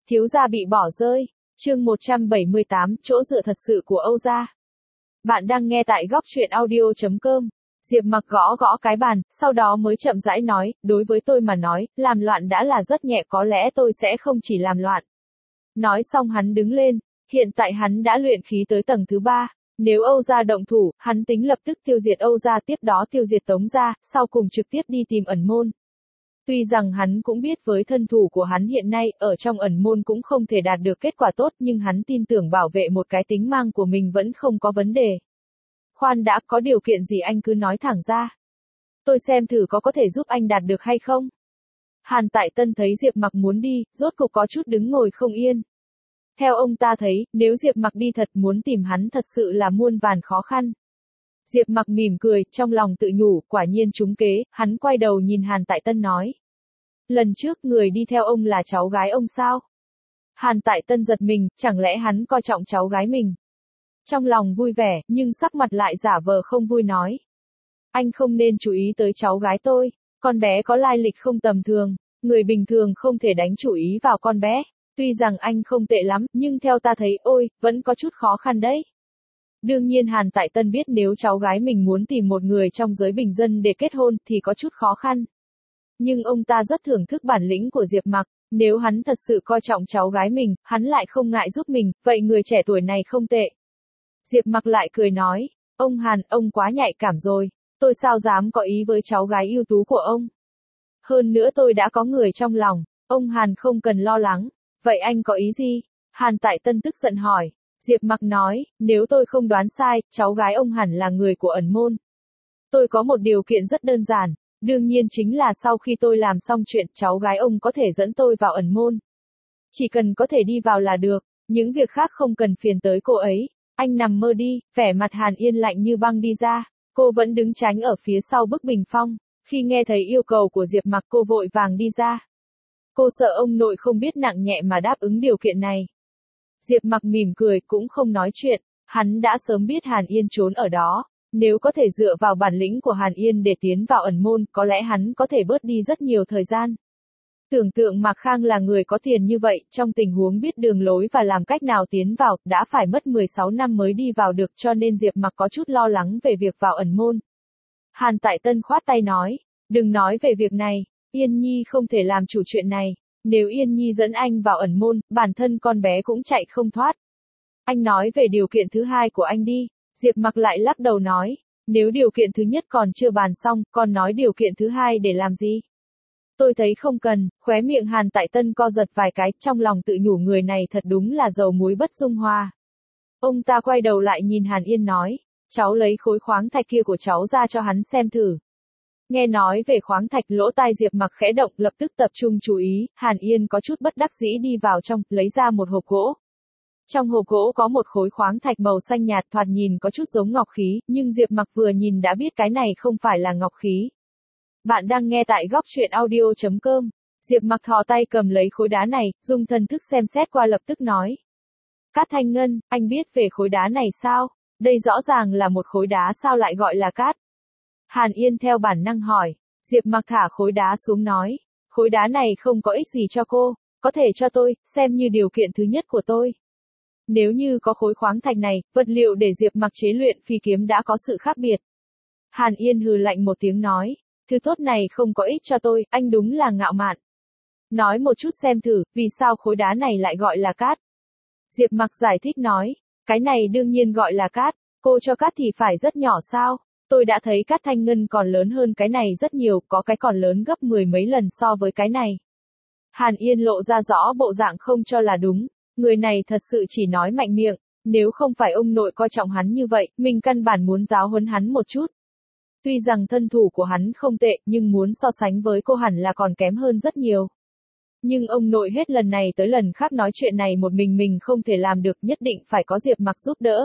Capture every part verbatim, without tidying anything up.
Thiếu gia bị bỏ rơi. Chương một trăm bảy mươi tám, chỗ dựa thật sự của Âu gia. Bạn đang nghe tại góc truyện audio chấm com. Diệp Mặc gõ gõ cái bàn, sau đó mới chậm rãi nói, đối với tôi mà nói, làm loạn đã là rất nhẹ, có lẽ tôi sẽ không chỉ làm loạn. Nói xong hắn đứng lên, hiện tại hắn đã luyện khí tới tầng thứ ba. Nếu Âu gia động thủ, hắn tính lập tức tiêu diệt Âu gia, tiếp đó tiêu diệt Tống gia, sau cùng trực tiếp đi tìm ẩn môn. Tuy rằng hắn cũng biết với thân thủ của hắn hiện nay, ở trong ẩn môn cũng không thể đạt được kết quả tốt, nhưng hắn tin tưởng bảo vệ một cái tính mạng của mình vẫn không có vấn đề. Khoan đã, có điều kiện gì anh cứ nói thẳng ra. Tôi xem thử có có thể giúp anh đạt được hay không. Hàn Tại Tân thấy Diệp Mặc muốn đi, rốt cục có chút đứng ngồi không yên. Theo ông ta thấy, nếu Diệp Mặc đi thật, muốn tìm hắn thật sự là muôn vàn khó khăn. Diệp Mặc mỉm cười, trong lòng tự nhủ, quả nhiên trúng kế, hắn quay đầu nhìn Hàn Tại Tân nói. Lần trước người đi theo ông là cháu gái ông sao? Hàn Tại Tân giật mình, chẳng lẽ hắn coi trọng cháu gái mình? Trong lòng vui vẻ, nhưng sắc mặt lại giả vờ không vui nói. Anh không nên chú ý tới cháu gái tôi, con bé có lai lịch không tầm thường, người bình thường không thể đánh chủ ý vào con bé. Tuy rằng anh không tệ lắm, nhưng theo ta thấy, ôi, vẫn có chút khó khăn đấy. Đương nhiên Hàn Tại Tân biết nếu cháu gái mình muốn tìm một người trong giới bình dân để kết hôn thì có chút khó khăn. Nhưng ông ta rất thưởng thức bản lĩnh của Diệp Mặc, nếu hắn thật sự coi trọng cháu gái mình, hắn lại không ngại giúp mình, vậy người trẻ tuổi này không tệ. Diệp Mặc lại cười nói, ông Hàn, ông quá nhạy cảm rồi, tôi sao dám có ý với cháu gái ưu tú của ông. Hơn nữa tôi đã có người trong lòng, ông Hàn không cần lo lắng, vậy anh có ý gì? Hàn Tại Tân tức giận hỏi. Diệp Mặc nói, nếu tôi không đoán sai, cháu gái ông hẳn là người của ẩn môn. Tôi có một điều kiện rất đơn giản, đương nhiên chính là sau khi tôi làm xong chuyện, cháu gái ông có thể dẫn tôi vào ẩn môn. Chỉ cần có thể đi vào là được, những việc khác không cần phiền tới cô ấy. Anh nằm mơ đi, vẻ mặt Hàn Yên lạnh như băng đi ra, cô vẫn đứng tránh ở phía sau bức bình phong, khi nghe thấy yêu cầu của Diệp Mặc cô vội vàng đi ra. Cô sợ ông nội không biết nặng nhẹ mà đáp ứng điều kiện này. Diệp Mặc mỉm cười, cũng không nói chuyện, hắn đã sớm biết Hàn Yên trốn ở đó, nếu có thể dựa vào bản lĩnh của Hàn Yên để tiến vào ẩn môn, có lẽ hắn có thể bớt đi rất nhiều thời gian. Tưởng tượng Mạc Khang là người có tiền như vậy, trong tình huống biết đường lối và làm cách nào tiến vào, đã phải mất mười sáu năm mới đi vào được, cho nên Diệp Mặc có chút lo lắng về việc vào ẩn môn. Hàn Tại Tân khoát tay nói, đừng nói về việc này, Yên Nhi không thể làm chủ chuyện này. Nếu Yên Nhi dẫn anh vào ẩn môn, bản thân con bé cũng chạy không thoát. Anh nói về điều kiện thứ hai của anh đi. Diệp Mặc lại lắc đầu nói, nếu điều kiện thứ nhất còn chưa bàn xong, còn nói điều kiện thứ hai để làm gì? Tôi thấy không cần, khóe miệng Hàn Tại Tân co giật vài cái, trong lòng tự nhủ người này thật đúng là dầu muối bất dung hoa. Ông ta quay đầu lại nhìn Hàn Yên nói, cháu lấy khối khoáng thạch kia của cháu ra cho hắn xem thử. Nghe nói về khoáng thạch, lỗ tai Diệp Mặc khẽ động, lập tức tập trung chú ý, Hàn Yên có chút bất đắc dĩ đi vào trong, lấy ra một hộp gỗ. Trong hộp gỗ có một khối khoáng thạch màu xanh nhạt, thoạt nhìn có chút giống ngọc khí, nhưng Diệp Mặc vừa nhìn đã biết cái này không phải là ngọc khí. Bạn đang nghe tại góc truyện audio chấm com. Diệp Mặc thò tay cầm lấy khối đá này, dùng thần thức xem xét qua lập tức nói. Cát thanh ngân, anh biết về khối đá này sao? Đây rõ ràng là một khối đá, sao lại gọi là cát? Hàn Yên theo bản năng hỏi. Diệp Mặc thả khối đá xuống nói, khối đá này không có ích gì cho cô, có thể cho tôi, xem như điều kiện thứ nhất của tôi. Nếu như có khối khoáng thạch này, vật liệu để Diệp Mặc chế luyện phi kiếm đã có sự khác biệt. Hàn Yên hừ lạnh một tiếng nói, thứ tốt này không có ích cho tôi, anh đúng là ngạo mạn. Nói một chút xem thử, vì sao khối đá này lại gọi là cát? Diệp Mặc giải thích nói, cái này đương nhiên gọi là cát, cô cho cát thì phải rất nhỏ sao? Tôi đã thấy cát thanh ngân còn lớn hơn cái này rất nhiều, có cái còn lớn gấp mười mấy lần so với cái này. Hàn Yên lộ ra rõ bộ dạng không cho là đúng, người này thật sự chỉ nói mạnh miệng, nếu không phải ông nội coi trọng hắn như vậy, mình căn bản muốn giáo huấn hắn một chút. Tuy rằng thân thủ của hắn không tệ, nhưng muốn so sánh với cô hẳn là còn kém hơn rất nhiều. Nhưng ông nội hết lần này tới lần khác nói chuyện này một mình mình không thể làm được, nhất định phải có Diệp Mặc giúp đỡ.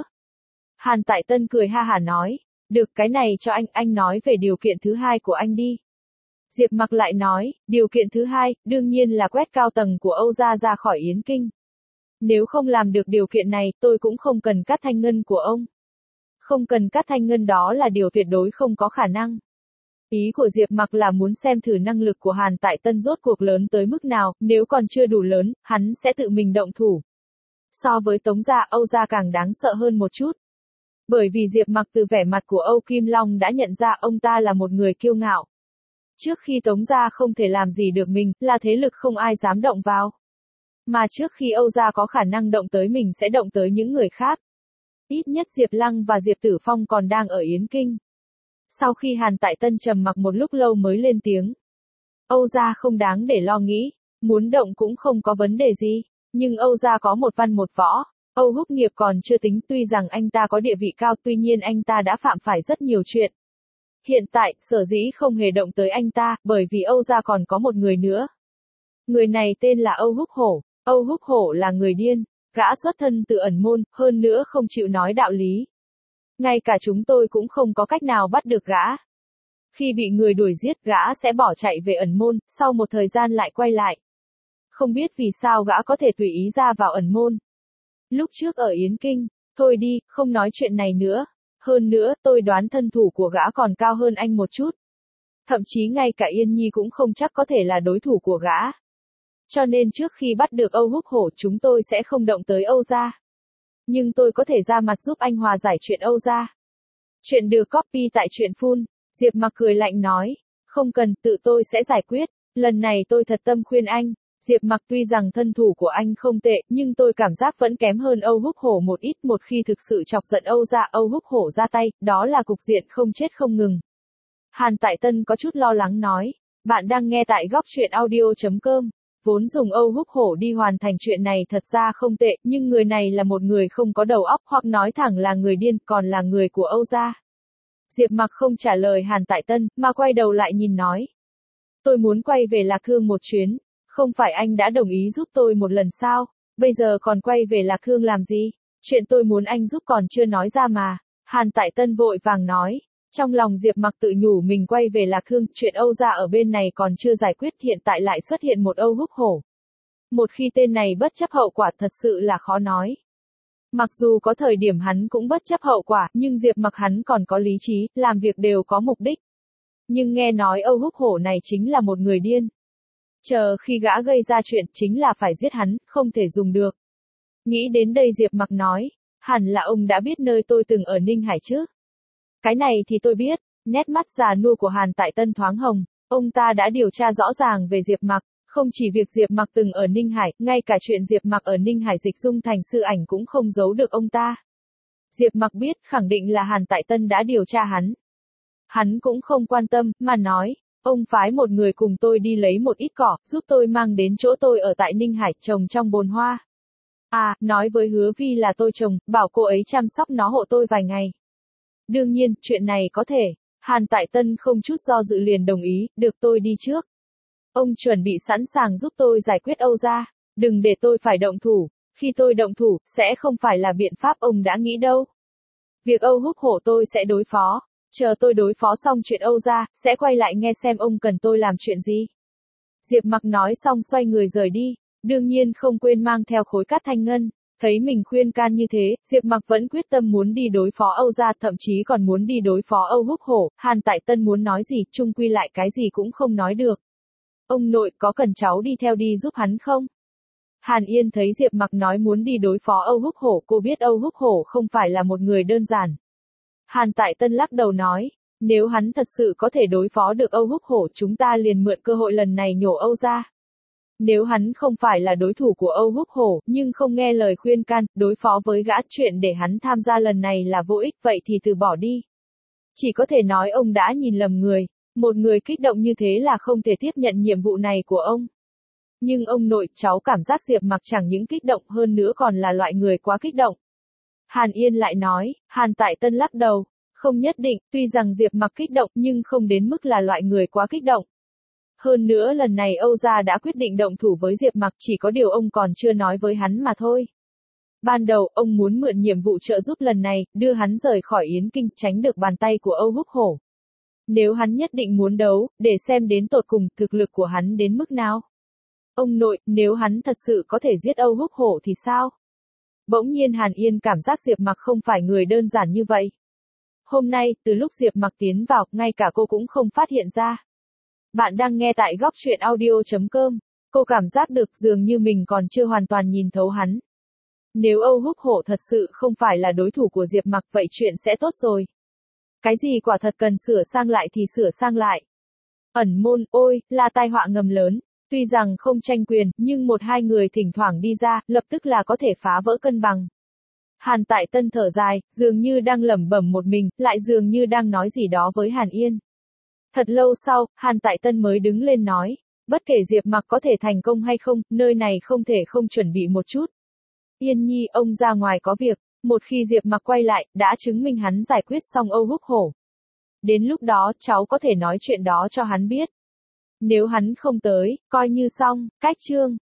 Hàn Tại Tân cười ha hả nói, được, cái này cho anh, anh nói về điều kiện thứ hai của anh đi. Diệp Mặc lại nói, điều kiện thứ hai, đương nhiên là quét cao tầng của Âu gia ra khỏi Yến Kinh. Nếu không làm được điều kiện này, tôi cũng không cần cát thanh ngân của ông. Không cần cát thanh ngân đó là điều tuyệt đối không có khả năng. Ý của Diệp Mặc là muốn xem thử năng lực của Hàn Tại Tân rốt cuộc lớn tới mức nào, nếu còn chưa đủ lớn, hắn sẽ tự mình động thủ. So với Tống gia, Âu gia càng đáng sợ hơn một chút. Bởi vì Diệp Mặc từ vẻ mặt của Âu Kim Long đã nhận ra ông ta là một người kiêu ngạo. Trước khi Tống gia không thể làm gì được mình, là thế lực không ai dám động vào. Mà trước khi Âu gia có khả năng động tới mình sẽ động tới những người khác. Ít nhất Diệp Lăng và Diệp Tử Phong còn đang ở Yến Kinh. Sau khi Hàn Tại Tân trầm mặc một lúc lâu mới lên tiếng. Âu gia không đáng để lo nghĩ, muốn động cũng không có vấn đề gì, nhưng Âu gia có một văn một võ. Âu Húc Nghiệp còn chưa tính, tuy rằng anh ta có địa vị cao, tuy nhiên anh ta đã phạm phải rất nhiều chuyện. Hiện tại, sở dĩ không hề động tới anh ta, bởi vì Âu gia còn có một người nữa. Người này tên là Âu Húc Hổ. Âu Húc Hổ là người điên, gã xuất thân từ ẩn môn, hơn nữa không chịu nói đạo lý. Ngay cả chúng tôi cũng không có cách nào bắt được gã. Khi bị người đuổi giết, gã sẽ bỏ chạy về ẩn môn, sau một thời gian lại quay lại. Không biết vì sao gã có thể tùy ý ra vào ẩn môn. Lúc trước ở Yến Kinh, thôi đi, không nói chuyện này nữa. Hơn nữa, tôi đoán thân thủ của gã còn cao hơn anh một chút. Thậm chí ngay cả Yên Nhi cũng không chắc có thể là đối thủ của gã. Cho nên trước khi bắt được Âu Húc Hổ, chúng tôi sẽ không động tới Âu gia. Nhưng tôi có thể ra mặt giúp anh hòa giải chuyện Âu gia. Chuyện được copy tại truyện Phun. Diệp Mặc cười lạnh nói. Không cần, tự tôi sẽ giải quyết. Lần này tôi thật tâm khuyên anh. Diệp Mặc tuy rằng thân thủ của anh không tệ, nhưng tôi cảm giác vẫn kém hơn Âu Húc Hổ một ít. Một khi thực sự chọc giận Âu gia, Âu Húc Hổ ra tay, đó là cục diện không chết không ngừng. Hàn Tại Tân có chút lo lắng nói. Bạn đang nghe tại góc truyện audio chấm com. Vốn dùng Âu Húc Hổ đi hoàn thành chuyện này thật ra không tệ, nhưng người này là một người không có đầu óc, hoặc nói thẳng là người điên, còn là người của Âu gia. Diệp Mặc không trả lời Hàn Tại Tân, mà quay đầu lại nhìn nói. Tôi muốn quay về Lạc Thương một chuyến, không phải anh đã đồng ý giúp tôi một lần sao, bây giờ còn quay về Lạc Thương làm gì, chuyện tôi muốn anh giúp còn chưa nói ra mà. Hàn Tại Tân vội vàng nói. Trong lòng Diệp Mặc tự nhủ mình quay về Lạc Thương, chuyện Âu gia ở bên này còn chưa giải quyết, hiện tại lại xuất hiện một Âu Húc Hổ. Một khi tên này bất chấp hậu quả thật sự là khó nói. Mặc dù có thời điểm hắn cũng bất chấp hậu quả, nhưng Diệp Mặc hắn còn có lý trí, làm việc đều có mục đích. Nhưng nghe nói Âu Húc Hổ này chính là một người điên. Chờ khi gã gây ra chuyện chính là phải giết hắn, không thể dùng được. Nghĩ đến đây Diệp Mặc nói, hẳn là ông đã biết nơi tôi từng ở Ninh Hải chứ. Cái này thì tôi biết. Nét mắt già nua của Hàn Tại Tân thoáng hồng, ông ta đã điều tra rõ ràng về Diệp Mặc, không chỉ việc Diệp Mặc từng ở Ninh Hải, ngay cả chuyện Diệp Mặc ở Ninh Hải dịch dung thành sư ảnh cũng không giấu được ông ta. Diệp Mặc biết, khẳng định là Hàn Tại Tân đã điều tra hắn. Hắn cũng không quan tâm, mà nói, ông phái một người cùng tôi đi lấy một ít cỏ, giúp tôi mang đến chỗ tôi ở tại Ninh Hải, trồng trong bồn hoa. À, nói với Hứa Vi là tôi trồng, bảo cô ấy chăm sóc nó hộ tôi vài ngày. Đương nhiên, chuyện này có thể. Hàn Tại Tân không chút do dự liền đồng ý, được tôi đi trước. Ông chuẩn bị sẵn sàng giúp tôi giải quyết Âu gia, đừng để tôi phải động thủ, khi tôi động thủ, sẽ không phải là biện pháp ông đã nghĩ đâu. Việc Âu Húc Hổ tôi sẽ đối phó, chờ tôi đối phó xong chuyện Âu gia, sẽ quay lại nghe xem ông cần tôi làm chuyện gì. Diệp Mặc nói xong xoay người rời đi, đương nhiên không quên mang theo khối cát thanh ngân. Thấy mình khuyên can như thế, Diệp Mặc vẫn quyết tâm muốn đi đối phó Âu gia, thậm chí còn muốn đi đối phó Âu Húc Hổ. Hàn Tại Tân muốn nói gì, chung quy lại cái gì cũng không nói được. Ông nội, có cần cháu đi theo đi giúp hắn không? Hàn Yên thấy Diệp Mặc nói muốn đi đối phó Âu Húc Hổ, cô biết Âu Húc Hổ không phải là một người đơn giản. Hàn Tại Tân lắc đầu nói, nếu hắn thật sự có thể đối phó được Âu Húc Hổ, chúng ta liền mượn cơ hội lần này nhổ Âu gia. Nếu hắn không phải là đối thủ của Âu Húc Hổ, nhưng không nghe lời khuyên can, đối phó với gã, chuyện để hắn tham gia lần này là vô ích, vậy thì từ bỏ đi. Chỉ có thể nói ông đã nhìn lầm người, một người kích động như thế là không thể tiếp nhận nhiệm vụ này của ông. Nhưng ông nội, cháu cảm giác Diệp Mặc chẳng những kích động hơn nữa còn là loại người quá kích động. Hàn Yên lại nói. Hàn Tại Tân lắc đầu, không nhất định, tuy rằng Diệp Mặc kích động nhưng không đến mức là loại người quá kích động. Hơn nữa lần này Âu gia đã quyết định động thủ với Diệp Mặc, chỉ có điều ông còn chưa nói với hắn mà thôi. Ban đầu, ông muốn mượn nhiệm vụ trợ giúp lần này, đưa hắn rời khỏi Yến Kinh, tránh được bàn tay của Âu Húc Hổ. Nếu hắn nhất định muốn đấu, để xem đến tột cùng, thực lực của hắn đến mức nào. Ông nội, nếu hắn thật sự có thể giết Âu Húc Hổ thì sao? Bỗng nhiên Hàn Yên cảm giác Diệp Mặc không phải người đơn giản như vậy. Hôm nay, từ lúc Diệp Mặc tiến vào, ngay cả cô cũng không phát hiện ra. Bạn đang nghe tại góc truyện audio.com. Cô cảm giác được dường như mình còn chưa hoàn toàn nhìn thấu hắn. Nếu Âu Húc Hổ thật sự không phải là đối thủ của Diệp Mặc vậy chuyện sẽ tốt rồi. Cái gì quả thật cần sửa sang lại thì sửa sang lại. Ẩn môn, ôi, là tai họa ngầm lớn. Tuy rằng không tranh quyền, nhưng một hai người thỉnh thoảng đi ra, lập tức là có thể phá vỡ cân bằng. Hàn Tại Tân thở dài, dường như đang lẩm bẩm một mình, lại dường như đang nói gì đó với Hàn Yên. Thật lâu sau, Hàn Tại Tân mới đứng lên nói, bất kể Diệp Mặc có thể thành công hay không, nơi này không thể không chuẩn bị một chút. Yên Nhi, ông ra ngoài có việc, một khi Diệp Mặc quay lại, đã chứng minh hắn giải quyết xong Âu Húc Hổ. Đến lúc đó, cháu có thể nói chuyện đó cho hắn biết. Nếu hắn không tới, coi như xong, cách chương.